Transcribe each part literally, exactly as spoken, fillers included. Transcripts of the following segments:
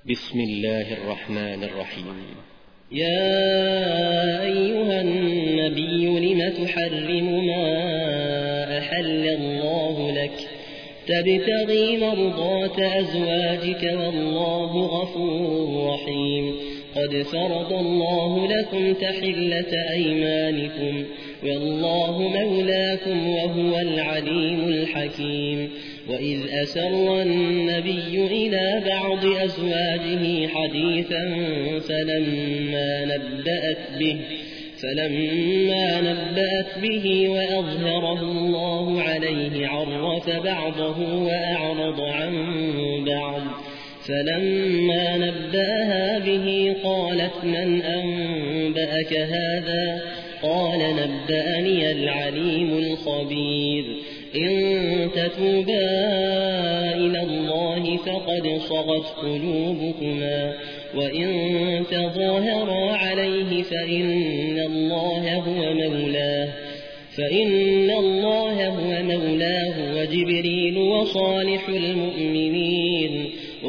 بسم الله الرحمن الرحيم. يا أيها النبي لم تحرم ما أحل الله لك تبتغي مرضات أزواجك والله غفور رحيم. قد فرض الله لكم تحلة أيمانكم والله مولاكم وهو العليم الحكيم. وإذ أسر النبي إلى بعض أزواجه حديثا فلما نبأت به فلما نبأت به وأظهره الله عليه عرف بعضه وأعرض عن بعض. فلما نبأها به قالت من أنبأك هذا؟ قال نبأني العليم الخبير. إن تتوبا إلى الله فقد صغت قلوبكما وإن تظاهرا عليه فإن الله هو مولاه فإن الله هو مولاه وجبريل وصالح المؤمنين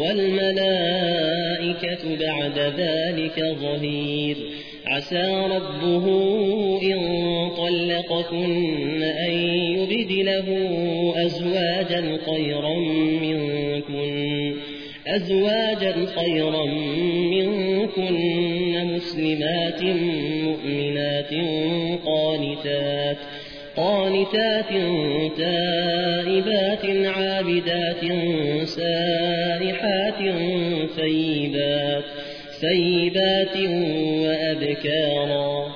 والملائكة بعد ذلك ظهير. عسى ربه إن طلقكن أن يبدله أزواجا خيرا منكن أزواجا خيرا منكن مسلمات مؤمنات قانتات قانتات تائبات عابدات سائحات ثيبات ثيبات وأبكارا.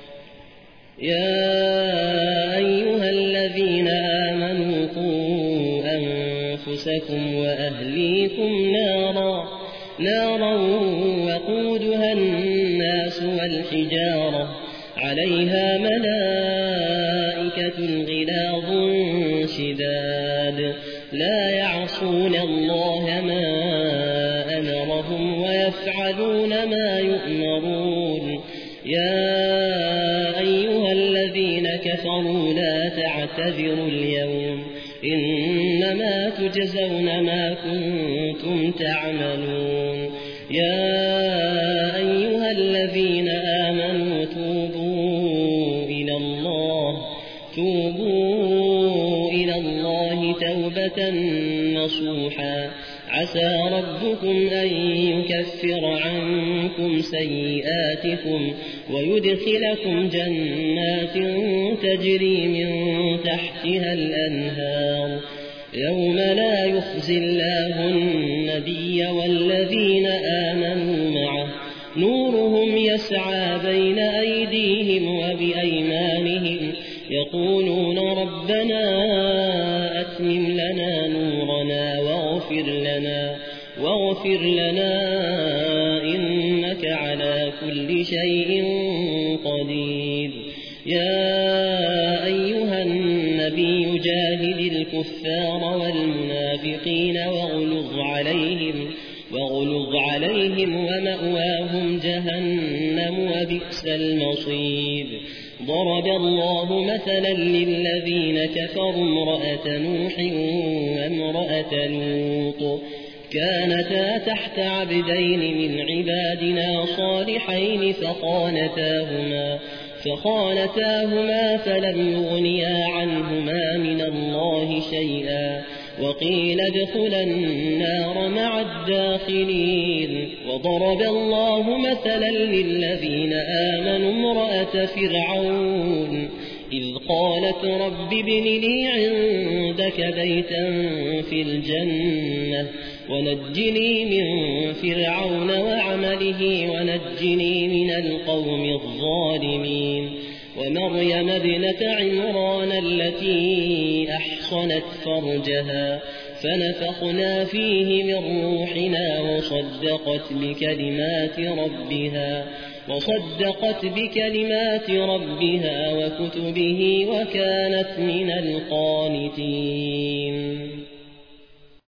يا أيها الذين آمنوا قوا أنفسكم وأهليكم نارا نارا وقودها الناس والحجارة عليها ملائكة غلاظ شداد لا يعصون الله ما أمرهم ويفعلون ما يؤمرون. يا أيها الذين كفروا لا تعتذروا اليوم إنما تجزون ما كنتم تعملون. يا أيها الذين آمنوا توبوا إلى الله توبوا إلى الله توبة نصوحا. عسى ربكم أن يكفر عنكم سيئاتكم ويدخلكم جنات تجري من تحتها الأنهار يوم لا يخزي الله النبي والذين آمنوا معه نورهم يسعى بين أيديهم وبأيمانهم يقولون ربنا أتمم لنا نورنا واغفر لنا واغفر لنا إنك على كل شيء قدير. يا أيها النبي جاهد الكفار والمنافقين واغلظ عليهم واغلظ عليهم ومأواهم جهنم وبئس المصير. ضرب الله مثلا للذين كفروا امرأة نوح وامرأة لوط كانتا تحت عبدين من عبادنا صالحين فخانتاهما فخانتاهما فلم يغنيا عنهما من الله شيئا وقيل ادخلا النار مع الداخلين. وضرب الله مثلا للذين آمنوا امرأة فرعون إذ قالت رب ابن لي عندك بيتا في الجنة ونجني من فرعون وعمله ونجني من القوم الظالمين. ومريم ابنة عمران التي أحصنت فرجها فنفخنا فيه من روحنا وصدقت بكلمات ربها وصدقت بكلمات ربها وكتبه وكانت من القانتين.